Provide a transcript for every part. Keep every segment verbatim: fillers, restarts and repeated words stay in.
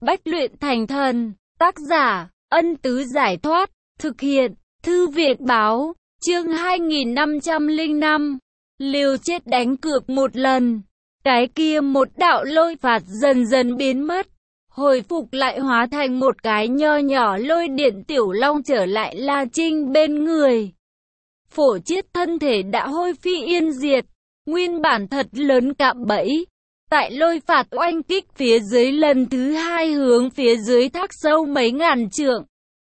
Bách luyện thành thần. Tác giả, Ân Tứ Giải Thoát. Thực hiện, Thư viện báo. Chương hai nghìn năm trăm lẻ năm. Liều chết đánh cược một lần. Cái kia một đạo lôi phạt dần dần biến mất. Hồi phục lại hóa thành một cái nho nhỏ lôi điện tiểu long trở lại La Trinh bên người. Phổ Chiết thân thể đã hôi phi yên diệt. Nguyên bản thật lớn cạm bẫy. Tại lôi phạt oanh kích phía dưới lần thứ hai hướng phía dưới thác sâu mấy ngàn trượng.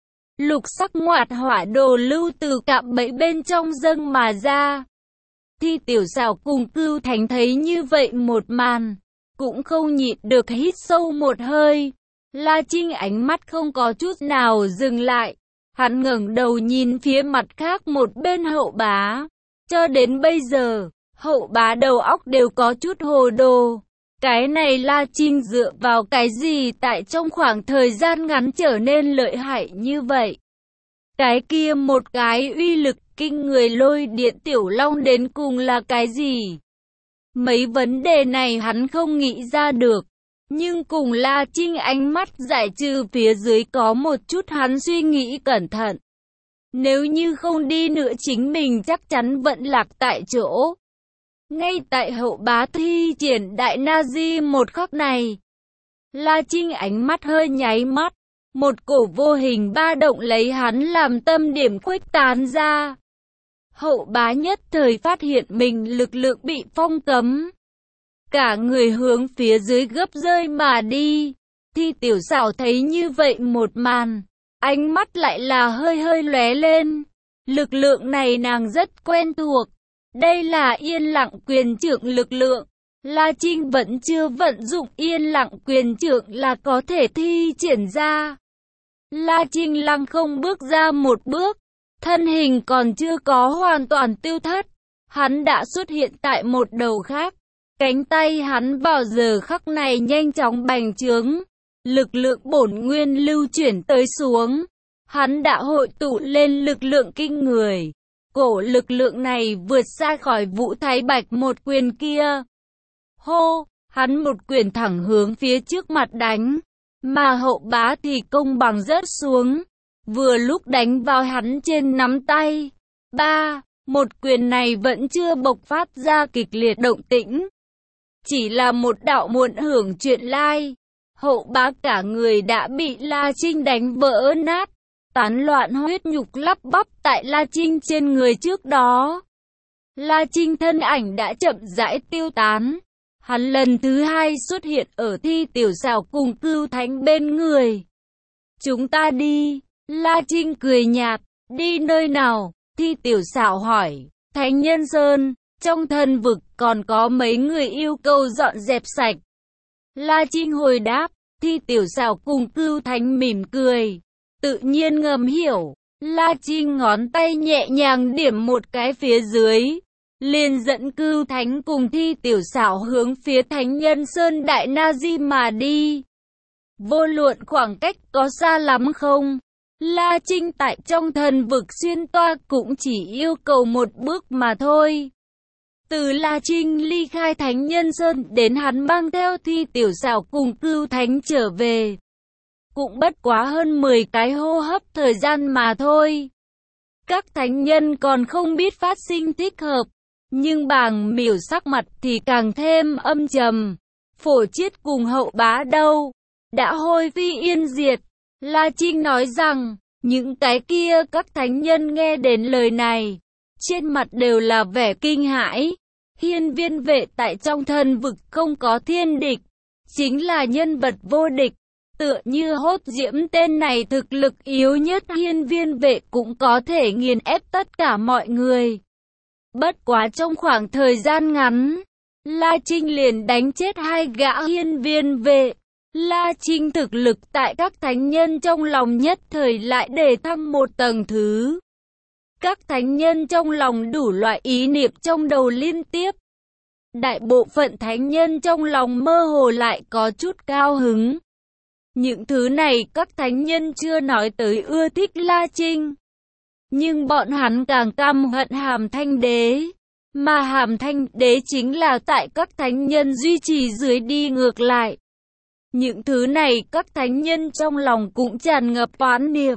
Lục sắc ngoạt hỏa đồ lưu từ cạm bẫy bên trong dâng mà ra. Thi Tiểu Sảo cùng Cưu Thánh thấy như vậy một màn, cũng không nhịn được hít sâu một hơi. La Trinh ánh mắt không có chút nào dừng lại. Hắn ngẩng đầu nhìn phía mặt khác một bên Hậu Bá. Cho đến bây giờ, Hậu Bá đầu óc đều có chút hồ đồ. Cái này La Trinh dựa vào cái gì tại trong khoảng thời gian ngắn trở nên lợi hại như vậy? Cái kia một cái uy lực kinh người lôi điện tiểu long đến cùng là cái gì? Mấy vấn đề này hắn không nghĩ ra được. Nhưng cùng La Trinh ánh mắt giải trừ phía dưới có một chút hắn suy nghĩ cẩn thận. Nếu như không đi nữa chính mình chắc chắn vẫn lạc tại chỗ. Ngay tại Hậu Bá thi triển đại na di một khắc này, La Trinh ánh mắt hơi nháy mắt, một cổ vô hình ba động lấy hắn làm tâm điểm khuếch tán ra. Hậu Bá nhất thời phát hiện mình lực lượng bị phong cấm. Cả người hướng phía dưới gấp rơi mà đi. Thi Tiểu Sảo thấy như vậy một màn, ánh mắt lại là hơi hơi lóe lên. Lực lượng này nàng rất quen thuộc. Đây là yên lặng quyền trượng lực lượng. La Trinh vẫn chưa vận dụng yên lặng quyền trượng là có thể thi triển ra. La Trinh lăng không bước ra một bước. Thân hình còn chưa có hoàn toàn tiêu thất. Hắn đã xuất hiện tại một đầu khác. Cánh tay hắn vào giờ khắc này nhanh chóng bành trướng. Lực lượng bổn nguyên lưu chuyển tới xuống. Hắn đã hội tụ lên lực lượng kinh người. Cổ lực lượng này vượt xa khỏi Vũ Thái Bạch một quyền kia. Hô, hắn một quyền thẳng hướng phía trước mặt đánh. Mà Hậu Bá thì công bằng rớt xuống. Vừa lúc đánh vào hắn trên nắm tay. Ba, một quyền này vẫn chưa bộc phát ra kịch liệt động tĩnh. Chỉ là một đạo muộn hưởng chuyện lai. Hậu Bá cả người đã bị La Trinh đánh vỡ nát. Tán loạn huyết nhục lắp bắp tại La Trinh trên người trước đó. La Trinh thân ảnh đã chậm rãi tiêu tán. Hắn lần thứ hai xuất hiện ở Thi Tiểu Sảo cùng Cưu Thánh bên người. Chúng ta đi. La Trinh cười nhạt. Đi nơi nào? Thi Tiểu Sảo hỏi. Thánh Nhân Sơn. Trong thần vực còn có mấy người yêu cầu dọn dẹp sạch. La Trinh hồi đáp. Thi Tiểu Sảo cùng Cưu Thánh mỉm cười. Tự nhiên ngầm hiểu. La Trinh ngón tay nhẹ nhàng điểm một cái phía dưới. Liền dẫn Cưu Thánh cùng Thi Tiểu Sảo hướng phía Thánh Nhân Sơn Đại Na Di mà đi. Vô luận khoảng cách có xa lắm không? La Trinh tại trong thần vực xuyên toa cũng chỉ yêu cầu một bước mà thôi. Từ La Trinh ly khai Thánh Nhân Sơn đến hắn mang theo Thi Tiểu Sảo cùng Cưu Thánh trở về. Cũng bất quá hơn mười cái hô hấp thời gian mà thôi. Các thánh nhân còn không biết phát sinh thích hợp. Nhưng Bàng Miểu sắc mặt thì càng thêm âm trầm. Phổ Chiết cùng Hậu Bá đâu? Đã hôi phi yên diệt. La Trinh nói rằng, những cái kia các thánh nhân nghe đến lời này. Trên mặt đều là vẻ kinh hãi. Hiên Viên Vệ tại trong thần vực không có thiên địch. Chính là nhân vật vô địch. Tựa như Hốt Diễm tên này thực lực yếu nhất Hiên Viên Vệ cũng có thể nghiền ép tất cả mọi người. Bất quá trong khoảng thời gian ngắn, La Trinh liền đánh chết hai gã Hiên Viên Vệ. La Trinh thực lực tại các thánh nhân trong lòng nhất thời lại đề thăng một tầng thứ. Các thánh nhân trong lòng đủ loại ý niệm trong đầu liên tiếp. Đại bộ phận thánh nhân trong lòng mơ hồ lại có chút cao hứng. Những thứ này các thánh nhân chưa nói tới ưa thích La Trinh. Nhưng bọn hắn càng căm hận Hàm Thanh Đế. Mà Hàm Thanh Đế chính là tại các thánh nhân duy trì dưới đi ngược lại. Những thứ này các thánh nhân trong lòng cũng tràn ngập oán niệm.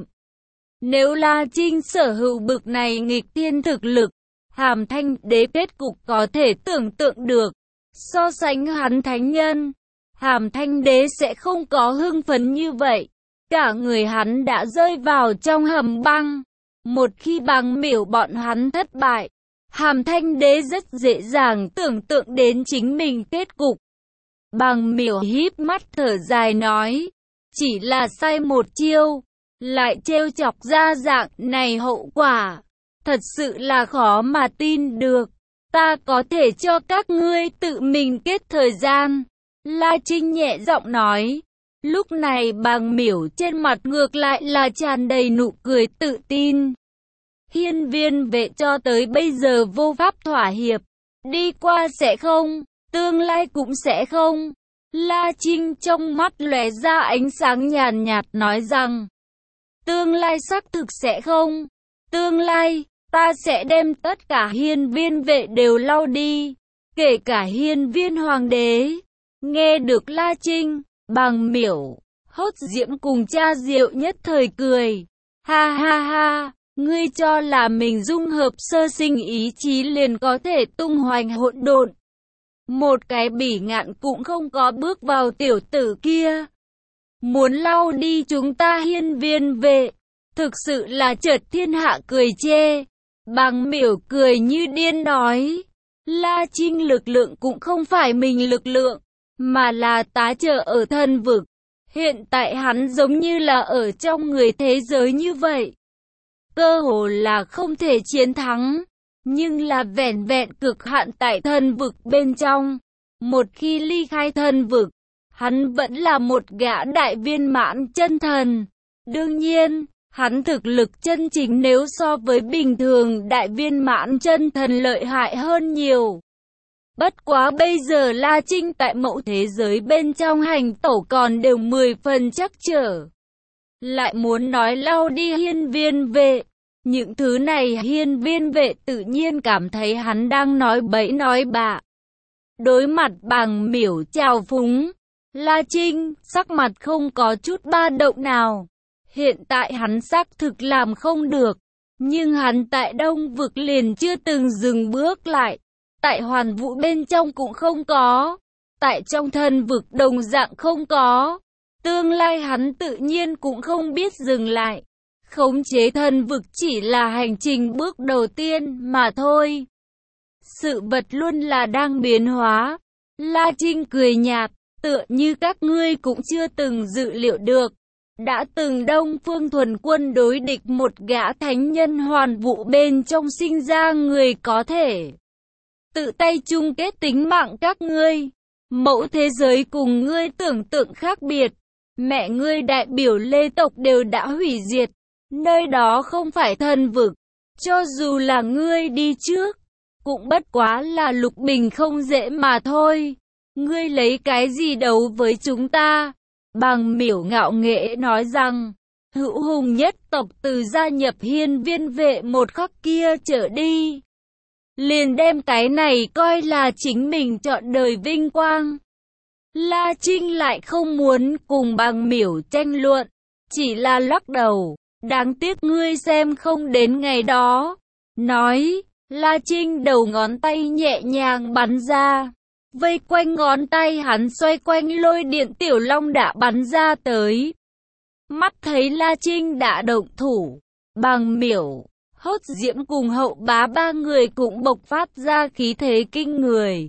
Nếu La Trinh sở hữu bực này nghịch thiên thực lực, Hàm Thanh Đế kết cục có thể tưởng tượng được. So sánh hắn thánh nhân, Hàm Thanh Đế sẽ không có hưng phấn như vậy. Cả người hắn đã rơi vào trong hầm băng. Một khi Bàng Miểu bọn hắn thất bại, Hàm Thanh Đế rất dễ dàng tưởng tượng đến chính mình kết cục. Bàng Miểu híp mắt thở dài nói, chỉ là sai một chiêu, lại trêu chọc ra dạng này hậu quả. Thật sự là khó mà tin được. Ta có thể cho các ngươi tự mình kết thời gian. La Trinh nhẹ giọng nói. Lúc này Bàng Miểu trên mặt ngược lại là tràn đầy nụ cười tự tin. Hiên viên vệ cho tới bây giờ vô pháp thỏa hiệp. Đi qua sẽ không, tương lai cũng sẽ không. La Trinh trong mắt lóe ra ánh sáng nhàn nhạt nói rằng, tương lai xác thực sẽ không. Tương lai, ta sẽ đem tất cả hiên viên vệ đều lau đi, kể cả hiên viên hoàng đế. Nghe được La Trinh, Bàng Miểu, Hốt Diễm cùng cha Diệu nhất thời cười. Ha ha ha, ngươi cho là mình dung hợp sơ sinh ý chí liền có thể tung hoành hỗn độn. Một cái bỉ ngạn cũng không có bước vào tiểu tử kia. Muốn lau đi chúng ta hiên viên vệ, thực sự là chợt thiên hạ cười chê. Bàng Miểu cười như điên nói, La Trinh lực lượng cũng không phải mình lực lượng, mà là tá trợ ở thân vực. Hiện tại hắn giống như là ở trong người thế giới như vậy. Cơ hồ là không thể chiến thắng, nhưng là vẻn vẹn cực hạn tại thân vực bên trong. Một khi ly khai thân vực, hắn vẫn là một gã đại viên mãn chân thần. Đương nhiên, hắn thực lực chân chính nếu so với bình thường đại viên mãn chân thần lợi hại hơn nhiều. Bất quá bây giờ La Trinh tại mẫu thế giới bên trong hành tẩu còn đều mười phần chắc trở. Lại muốn nói lau đi hiên viên vệ. Những thứ này hiên viên vệ tự nhiên cảm thấy hắn đang nói bậy nói bạ. Đối mặt Bàng Miểu trào phúng, La Trinh sắc mặt không có chút ba động nào. Hiện tại hắn xác thực làm không được, nhưng hắn tại Đông vực liền chưa từng dừng bước lại. Tại hoàn vũ bên trong cũng không có, tại trong thân vực đồng dạng không có. Tương lai hắn tự nhiên cũng không biết dừng lại. Khống chế thân vực chỉ là hành trình bước đầu tiên mà thôi. Sự vật luôn là đang biến hóa. La Trinh cười nhạt, tựa như các ngươi cũng chưa từng dự liệu được. Đã từng Đông Phương Thuần Quân đối địch một gã thánh nhân hoàn vũ bên trong sinh ra người có thể tự tay chung kết tính mạng các ngươi. Mẫu thế giới cùng ngươi tưởng tượng khác biệt. Mẹ ngươi đại biểu Lê tộc đều đã hủy diệt. Nơi đó không phải thân vực. Cho dù là ngươi đi trước, cũng bất quá là lục bình không dễ mà thôi. Ngươi lấy cái gì đấu với chúng ta? Bàng Miểu ngạo nghễ nói rằng, hữu hùng nhất tộc từ gia nhập hiên viên vệ một khắc kia trở đi, liền đem cái này coi là chính mình chọn đời vinh quang. La Trinh lại không muốn cùng Bàng Miểu tranh luận, chỉ là lắc đầu, đáng tiếc ngươi xem không đến ngày đó. Nói, La Trinh đầu ngón tay nhẹ nhàng bắn ra. Vây quanh ngón tay hắn xoay quanh lôi điện tiểu long đã bắn ra tới. Mắt thấy La Trinh đã động thủ, Bàng Miểu, Hốt Diễm cùng Hậu Bá ba người cũng bộc phát ra khí thế kinh người.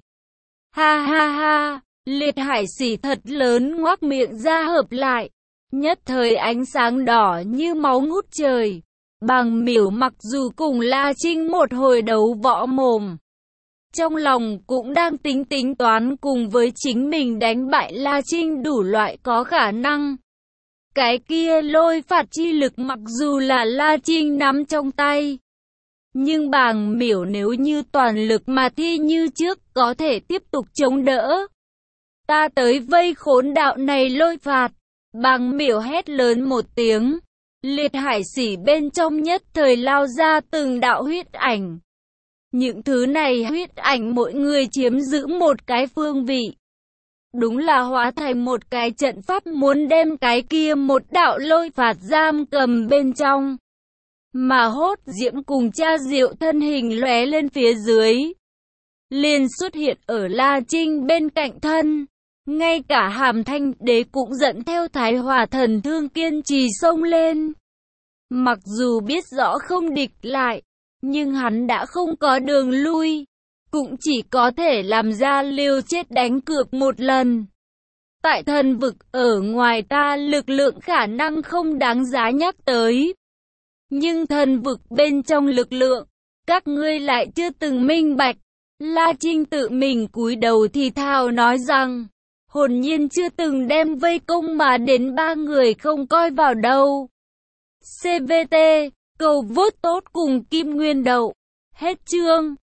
Ha ha ha, liệt hải xỉ thật lớn ngoác miệng ra hợp lại. Nhất thời ánh sáng đỏ như máu ngút trời. Bàng Miểu mặc dù cùng La Trinh một hồi đấu võ mồm, trong lòng cũng đang tính tính toán cùng với chính mình đánh bại La Trinh đủ loại có khả năng. Cái kia lôi phạt chi lực mặc dù là La Trinh nắm trong tay, nhưng Bàng Miểu nếu như toàn lực mà thi như trước có thể tiếp tục chống đỡ. Ta tới vây khốn đạo này lôi phạt. Bàng Miểu hét lớn một tiếng. Liệt hải xỉ bên trong nhất thời lao ra từng đạo huyết ảnh. Những thứ này huyết ảnh mỗi người chiếm giữ một cái phương vị. đúng là hóa thành một cái trận pháp muốn đem cái kia một đạo lôi phạt giam cầm bên trong. Mà Hốt Diễm cùng cha Diệu thân hình lóe lên phía dưới, liền xuất hiện ở La Trinh bên cạnh thân. Ngay cả Hàm Thanh Đế cũng dẫn theo Thái Hỏa Thần Thương kiên trì xông lên. Mặc dù biết rõ không địch lại, nhưng hắn đã không có đường lui, cũng chỉ có thể làm ra liều chết đánh cược một lần. Tại thần vực ở ngoài ta lực lượng khả năng không đáng giá nhắc tới, nhưng thần vực bên trong lực lượng, các ngươi lại chưa từng minh bạch. La Trinh tự mình cúi đầu thì thào nói rằng, hồn nhiên chưa từng đem vây công mà đến ba người không coi vào đâu. xê vê tê, cầu vote tốt cùng Kim Nguyên Đậu. Hết chương.